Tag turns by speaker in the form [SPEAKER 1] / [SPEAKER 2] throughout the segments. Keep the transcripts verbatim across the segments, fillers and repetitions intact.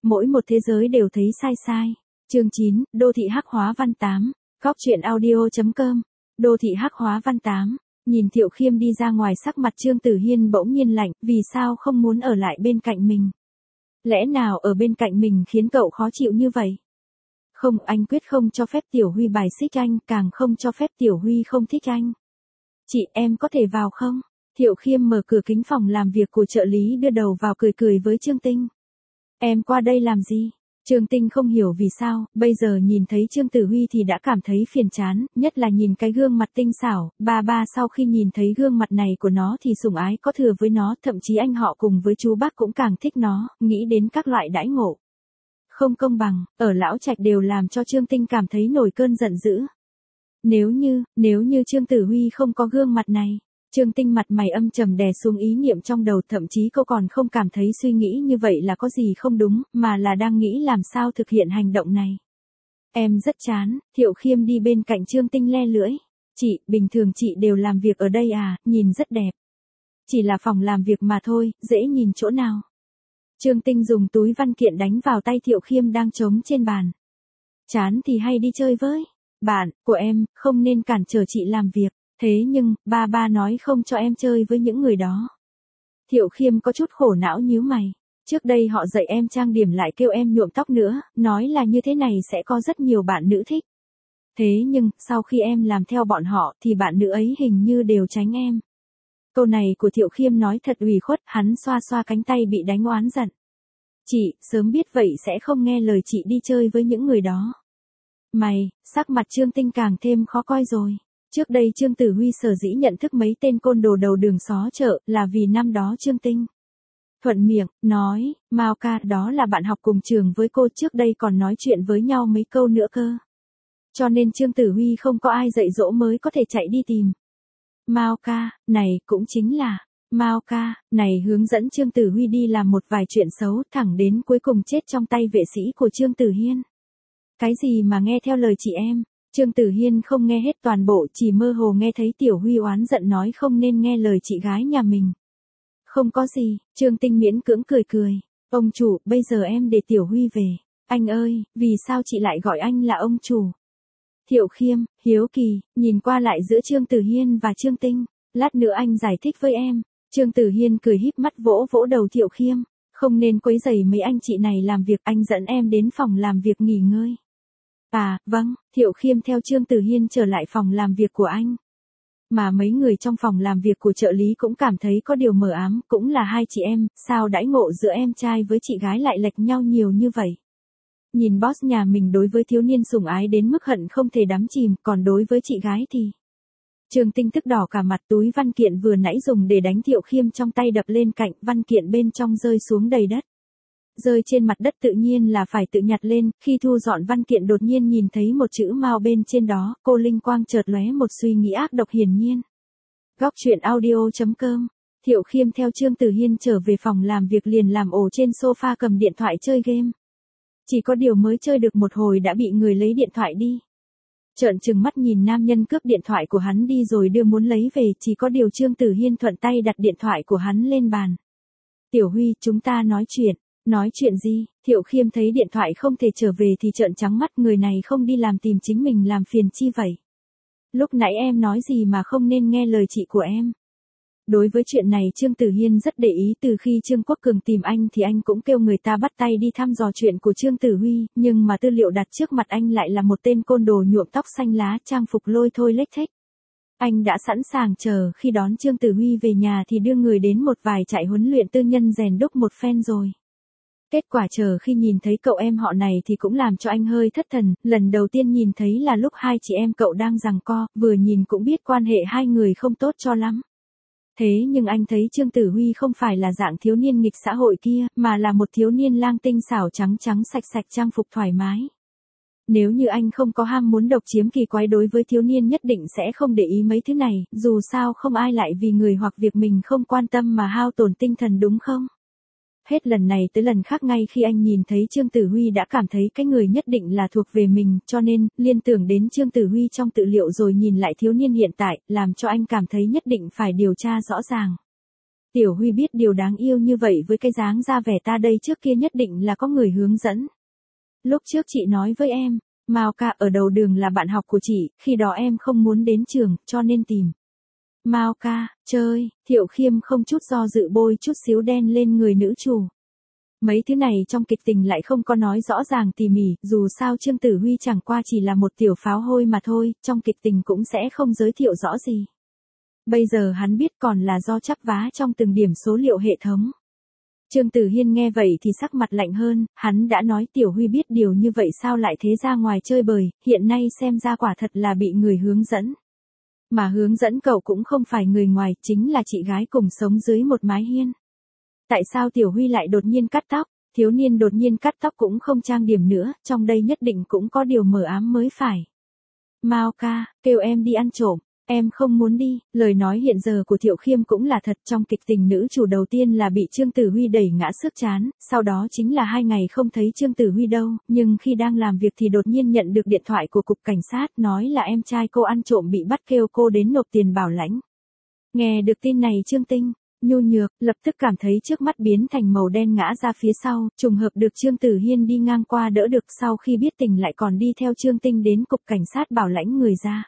[SPEAKER 1] mỗi một thế giới đều thấy sai sai. Chương chín, Đô thị hắc hóa văn tám. Góc truyện audio chấm com. Đô thị hắc hóa văn tám. Nhìn Thiệu Khiêm đi ra ngoài, sắc mặt Trương Tử Hiên bỗng nhiên lạnh, vì sao không muốn ở lại bên cạnh mình? Lẽ nào ở bên cạnh mình khiến cậu khó chịu như vậy? Không, anh quyết không cho phép Tiểu Huy bài xích anh, càng không cho phép Tiểu Huy không thích anh. Chị, em có thể vào không? Thiệu Khiêm mở cửa kính phòng làm việc của trợ lý, đưa đầu vào cười cười với Trương Tinh. Em qua đây làm gì? Trương Tinh không hiểu vì sao, bây giờ nhìn thấy Trương Tử Huy thì đã cảm thấy phiền chán, nhất là nhìn cái gương mặt tinh xảo, ba ba sau khi nhìn thấy gương mặt này của nó thì sủng ái có thừa với nó, thậm chí anh họ cùng với chú bác cũng càng thích nó, nghĩ đến các loại đãi ngộ. Không công bằng, ở Lão Trạch đều làm cho Trương Tinh cảm thấy nổi cơn giận dữ. Nếu như, nếu như Trương Tử Huy không có gương mặt này. Trương Tinh mặt mày âm trầm đè xuống ý niệm trong đầu, thậm chí cô còn không cảm thấy suy nghĩ như vậy là có gì không đúng, mà là đang nghĩ làm sao thực hiện hành động này. Em rất chán. Thiệu Khiêm đi bên cạnh Trương Tinh le lưỡi. Chị, bình thường chị đều làm việc ở đây à, nhìn rất đẹp. Chỉ là phòng làm việc mà thôi, dễ nhìn chỗ nào. Trương Tinh dùng túi văn kiện đánh vào tay Thiệu Khiêm đang trống trên bàn. Chán thì hay đi chơi với bạn của em, không nên cản trở chị làm việc. Thế nhưng, ba ba nói không cho em chơi với những người đó. Thiệu Khiêm có chút khổ não nhíu mày. Trước đây họ dạy em trang điểm lại kêu em nhuộm tóc nữa, nói là như thế này sẽ có rất nhiều bạn nữ thích. Thế nhưng, sau khi em làm theo bọn họ thì bạn nữ ấy hình như đều tránh em. Câu này của Thiệu Khiêm nói thật ủy khuất, hắn xoa xoa cánh tay bị đánh oán giận. Chị, sớm biết vậy sẽ không nghe lời chị đi chơi với những người đó. Mày, sắc mặt Trương Tinh càng thêm khó coi rồi. Trước đây Trương Tử Huy sở dĩ nhận thức mấy tên côn đồ đầu đường xó chợ là vì năm đó Trương Tinh thuận miệng, nói, Mao ca đó là bạn học cùng trường với cô, trước đây còn nói chuyện với nhau mấy câu nữa cơ. Cho nên Trương Tử Huy không có ai dạy dỗ mới có thể chạy đi tìm. Mao ca, này cũng chính là, Mao ca, này hướng dẫn Trương Tử Huy đi làm một vài chuyện xấu, thẳng đến cuối cùng chết trong tay vệ sĩ của Trương Tử Hiên. Cái gì mà nghe theo lời chị em? Trương Tử Hiên không nghe hết toàn bộ, chỉ mơ hồ nghe thấy Tiểu Huy oán giận nói không nên nghe lời chị gái nhà mình. Không có gì, Trương Tinh miễn cưỡng cười cười. Ông chủ, bây giờ em để Tiểu Huy về. Anh ơi, vì sao chị lại gọi anh là ông chủ? Thiệu Khiêm, hiếu kỳ, nhìn qua lại giữa Trương Tử Hiên và Trương Tinh. Lát nữa anh giải thích với em. Trương Tử Hiên cười híp mắt vỗ vỗ đầu Thiệu Khiêm. Không nên quấy rầy mấy anh chị này làm việc, anh dẫn em đến phòng làm việc nghỉ ngơi. À, vâng, Thiệu Khiêm theo Trương Tử Hiên trở lại phòng làm việc của anh. Mà mấy người trong phòng làm việc của trợ lý cũng cảm thấy có điều mờ ám, cũng là hai chị em, sao đãi ngộ giữa em trai với chị gái lại lệch nhau nhiều như vậy. Nhìn boss nhà mình đối với thiếu niên sủng ái đến mức hận không thể đắm chìm, còn đối với chị gái thì... Trương Tinh tức đỏ cả mặt, túi văn kiện vừa nãy dùng để đánh Thiệu Khiêm trong tay đập lên cạnh, văn kiện bên trong rơi xuống đầy đất. Rơi trên mặt đất tự nhiên là phải tự nhặt lên, khi thu dọn văn kiện đột nhiên nhìn thấy một chữ Mao bên trên đó, cô linh quang chợt lóe một suy nghĩ ác độc hiển nhiên. Góc truyện audio chấm com. Thiệu Khiêm theo Trương Tử Hiên trở về phòng làm việc liền làm ổ trên sofa cầm điện thoại chơi game. Chỉ có điều mới chơi được một hồi đã bị người lấy điện thoại đi. Trợn trừng mắt nhìn nam nhân cướp điện thoại của hắn đi rồi đưa muốn lấy về, chỉ có điều Trương Tử Hiên thuận tay đặt điện thoại của hắn lên bàn. Tiểu Huy, chúng ta nói chuyện. Nói chuyện gì? Thiệu Khiêm thấy điện thoại không thể trở về thì trợn trắng mắt, người này không đi làm tìm chính mình làm phiền chi vậy? Lúc nãy em nói gì mà không nên nghe lời chị của em? Đối với chuyện này Trương Tử Hiên rất để ý, từ khi Trương Quốc Cường tìm anh thì anh cũng kêu người ta bắt tay đi thăm dò chuyện của Trương Tử Huy, nhưng mà tư liệu đặt trước mặt anh lại là một tên côn đồ nhuộm tóc xanh lá, trang phục lôi thôi lếch thếch. Anh đã sẵn sàng chờ khi đón Trương Tử Huy về nhà thì đưa người đến một vài trại huấn luyện tư nhân rèn đúc một phen rồi. Kết quả chờ khi nhìn thấy cậu em họ này thì cũng làm cho anh hơi thất thần, lần đầu tiên nhìn thấy là lúc hai chị em cậu đang giằng co, vừa nhìn cũng biết quan hệ hai người không tốt cho lắm. Thế nhưng anh thấy Trương Tử Huy không phải là dạng thiếu niên nghịch xã hội kia, mà là một thiếu niên lang tinh xảo trắng trắng sạch sạch trang phục thoải mái. Nếu như anh không có ham muốn độc chiếm kỳ quái đối với thiếu niên nhất định sẽ không để ý mấy thứ này, dù sao không ai lại vì người hoặc việc mình không quan tâm mà hao tổn tinh thần đúng không? Hết lần này tới lần khác ngay khi anh nhìn thấy Trương Tử Huy đã cảm thấy cái người nhất định là thuộc về mình, cho nên, liên tưởng đến Trương Tử Huy trong tư liệu rồi nhìn lại thiếu niên hiện tại, làm cho anh cảm thấy nhất định phải điều tra rõ ràng. Tiểu Huy biết điều đáng yêu như vậy với cái dáng ra vẻ ta đây trước kia nhất định là có người hướng dẫn. Lúc trước chị nói với em, Mao ca ở đầu đường là bạn học của chị, khi đó em không muốn đến trường, cho nên tìm. Mao ca, chơi, Thiệu Khiêm không chút do dự bôi chút xíu đen lên người nữ chủ. Mấy thứ này trong kịch tình lại không có nói rõ ràng tỉ mỉ, dù sao Trương Tử Huy chẳng qua chỉ là một tiểu pháo hôi mà thôi, trong kịch tình cũng sẽ không giới thiệu rõ gì. Bây giờ hắn biết còn là do chắp vá trong từng điểm số liệu hệ thống. Trương Tử Hiên nghe vậy thì sắc mặt lạnh hơn, hắn đã nói Tiểu Huy biết điều như vậy sao lại thế ra ngoài chơi bời, hiện nay xem ra quả thật là bị người hướng dẫn. Mà hướng dẫn cậu cũng không phải người ngoài, chính là chị gái cùng sống dưới một mái hiên. Tại sao Tiểu Huy lại đột nhiên cắt tóc, thiếu niên đột nhiên cắt tóc cũng không trang điểm nữa, trong đây nhất định cũng có điều mờ ám mới phải. Mao ca, kêu em đi ăn trộm. Em không muốn đi, lời nói hiện giờ của Thiệu Khiêm cũng là thật, trong kịch tình nữ chủ đầu tiên là bị Trương Tử Huy đẩy ngã xước chán, sau đó chính là hai ngày không thấy Trương Tử Huy đâu, nhưng khi đang làm việc thì đột nhiên nhận được điện thoại của cục cảnh sát nói là em trai cô ăn trộm bị bắt kêu cô đến nộp tiền bảo lãnh. Nghe được tin này Trương Tinh, nhu nhược, lập tức cảm thấy trước mắt biến thành màu đen ngã ra phía sau, trùng hợp được Trương Tử Hiên đi ngang qua đỡ được, sau khi biết tình lại còn đi theo Trương Tinh đến cục cảnh sát bảo lãnh người ra.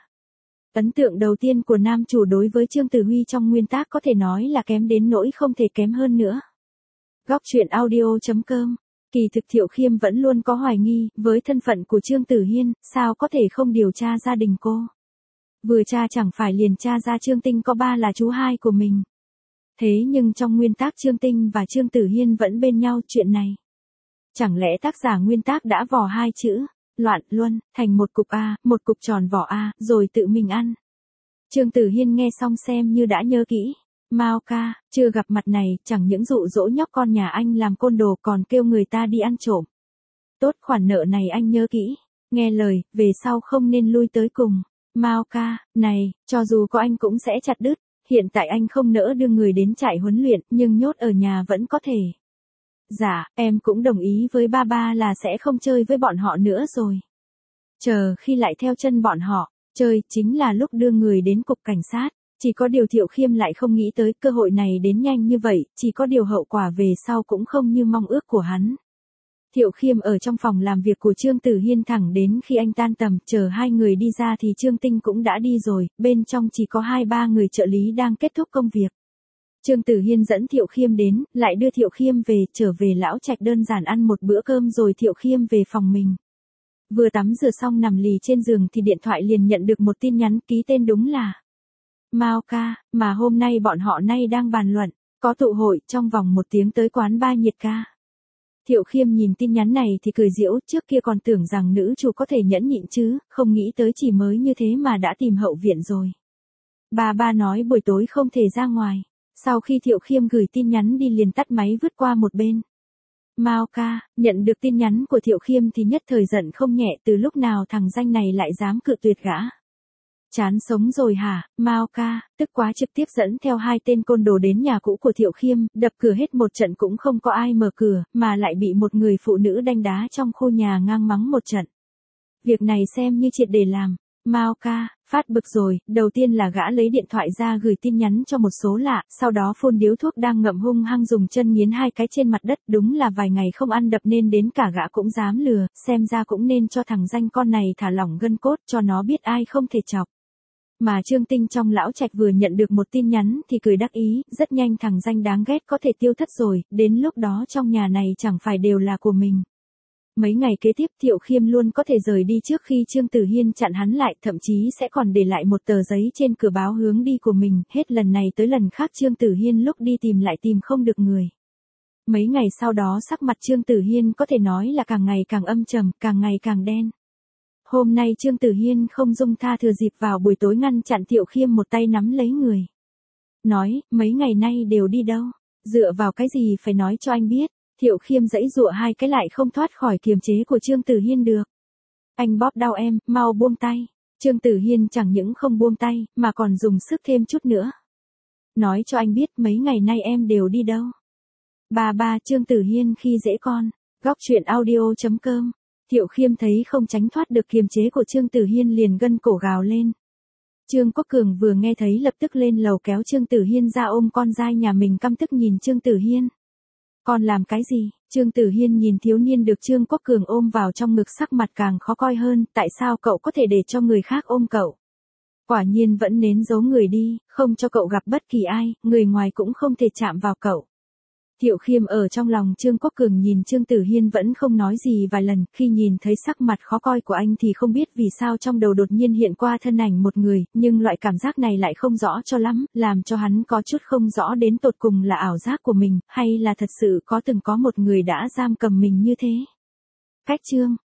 [SPEAKER 1] Ấn tượng đầu tiên của nam chủ đối với Trương Tử Huy trong nguyên tác có thể nói là kém đến nỗi không thể kém hơn nữa. Góc truyện audio chấm com. Kỳ thực Thiệu Khiêm vẫn luôn có hoài nghi, với thân phận của Trương Tử Hiên, sao có thể không điều tra gia đình cô. Vừa tra chẳng phải liền tra ra Trương Tinh có ba là chú hai của mình. Thế nhưng trong nguyên tác Trương Tinh và Trương Tử Hiên vẫn bên nhau chuyện này. Chẳng lẽ tác giả nguyên tác đã vò hai chữ loạn luân thành một cục A, một cục tròn vỏ A, rồi tự mình ăn. Trương Tử Hiên nghe xong xem như đã nhớ kỹ. Mao ca, chưa gặp mặt này, chẳng những dụ dỗ nhóc con nhà anh làm côn đồ còn kêu người ta đi ăn trộm. Tốt, khoản nợ này anh nhớ kỹ. Nghe lời, về sau không nên lui tới cùng. Mao ca, này, cho dù có anh cũng sẽ chặt đứt. Hiện tại anh không nỡ đưa người đến trại huấn luyện, nhưng nhốt ở nhà vẫn có thể. Dạ, em cũng đồng ý với ba ba là sẽ không chơi với bọn họ nữa rồi. Chờ khi lại theo chân bọn họ, chơi chính là lúc đưa người đến cục cảnh sát. Chỉ có điều Thiệu Khiêm lại không nghĩ tới cơ hội này đến nhanh như vậy, chỉ có điều hậu quả về sau cũng không như mong ước của hắn. Thiệu Khiêm ở trong phòng làm việc của Trương Tử Hiên thẳng đến khi anh tan tầm, chờ hai người đi ra thì Trương Tinh cũng đã đi rồi, bên trong chỉ có hai ba người trợ lý đang kết thúc công việc. Trương Tử Hiên dẫn Thiệu Khiêm đến, lại đưa Thiệu Khiêm về, trở về lão trạch đơn giản ăn một bữa cơm rồi Thiệu Khiêm về phòng mình. Vừa tắm rửa xong nằm lì trên giường thì điện thoại liền nhận được một tin nhắn ký tên đúng là Mao ca, mà hôm nay bọn họ nay đang bàn luận, có tụ hội trong vòng một tiếng tới quán ba nhiệt ca. Thiệu Khiêm nhìn tin nhắn này thì cười giễu, trước kia còn tưởng rằng nữ chủ có thể nhẫn nhịn chứ, không nghĩ tới chỉ mới như thế mà đã tìm hậu viện rồi. Bà ba nói buổi tối không thể ra ngoài. Sau khi Thiệu Khiêm gửi tin nhắn đi liền tắt máy vứt qua một bên. Mao ca, nhận được tin nhắn của Thiệu Khiêm thì nhất thời giận không nhẹ, từ lúc nào thằng danh này lại dám cự tuyệt gã. Chán sống rồi hả, Mao ca, tức quá trực tiếp dẫn theo hai tên côn đồ đến nhà cũ của Thiệu Khiêm, đập cửa hết một trận cũng không có ai mở cửa, mà lại bị một người phụ nữ đánh đá trong khu nhà ngang mắng một trận. Việc này xem như triệt để làm. Mao ca, phát bực rồi, đầu tiên là gã lấy điện thoại ra gửi tin nhắn cho một số lạ, sau đó phun điếu thuốc đang ngậm hung hăng dùng chân nghiến hai cái trên mặt đất, đúng là vài ngày không ăn đập nên đến cả gã cũng dám lừa, xem ra cũng nên cho thằng danh con này thả lỏng gân cốt cho nó biết ai không thể chọc. Mà Trương Tinh trong lão trạch vừa nhận được một tin nhắn thì cười đắc ý, rất nhanh thằng danh đáng ghét có thể tiêu thất rồi, đến lúc đó trong nhà này chẳng phải đều là của mình. Mấy ngày kế tiếp Thiệu Khiêm luôn có thể rời đi trước khi Trương Tử Hiên chặn hắn lại, thậm chí sẽ còn để lại một tờ giấy trên cửa báo hướng đi của mình, hết lần này tới lần khác Trương Tử Hiên lúc đi tìm lại tìm không được người. Mấy ngày sau đó sắc mặt Trương Tử Hiên có thể nói là càng ngày càng âm trầm, càng ngày càng đen. Hôm nay Trương Tử Hiên không dung tha thừa dịp vào buổi tối ngăn chặn Thiệu Khiêm một tay nắm lấy người. Nói, mấy ngày nay đều đi đâu? Dựa vào cái gì phải nói cho anh biết? Thiệu Khiêm giãy giụa hai cái lại không thoát khỏi kiềm chế của Trương Tử Hiên được. Anh bóp đau em, mau buông tay. Trương Tử Hiên chẳng những không buông tay, mà còn dùng sức thêm chút nữa. Nói cho anh biết mấy ngày nay em đều đi đâu. Bà ba Trương Tử Hiên khi dễ con. Góc truyện audio chấm com. Thiệu Khiêm thấy không tránh thoát được kiềm chế của Trương Tử Hiên liền gân cổ gào lên. Trương Quốc Cường vừa nghe thấy lập tức lên lầu kéo Trương Tử Hiên ra ôm con dai nhà mình, căm tức nhìn Trương Tử Hiên. Con làm cái gì? Trương Tử Hiên nhìn thiếu niên được Trương Quốc Cường ôm vào trong ngực, sắc mặt càng khó coi hơn, tại sao cậu có thể để cho người khác ôm cậu? Quả nhiên vẫn nến giấu người đi, không cho cậu gặp bất kỳ ai, người ngoài cũng không thể chạm vào cậu. Thiệu Khiêm ở trong lòng Trương Quốc Cường nhìn Trương Tử Hiên vẫn không nói gì vài lần, khi nhìn thấy sắc mặt khó coi của anh thì không biết vì sao trong đầu đột nhiên hiện qua thân ảnh một người, nhưng loại cảm giác này lại không rõ cho lắm, làm cho hắn có chút không rõ đến tột cùng là ảo giác của mình, hay là thật sự có từng có một người đã giam cầm mình như thế. Cách chương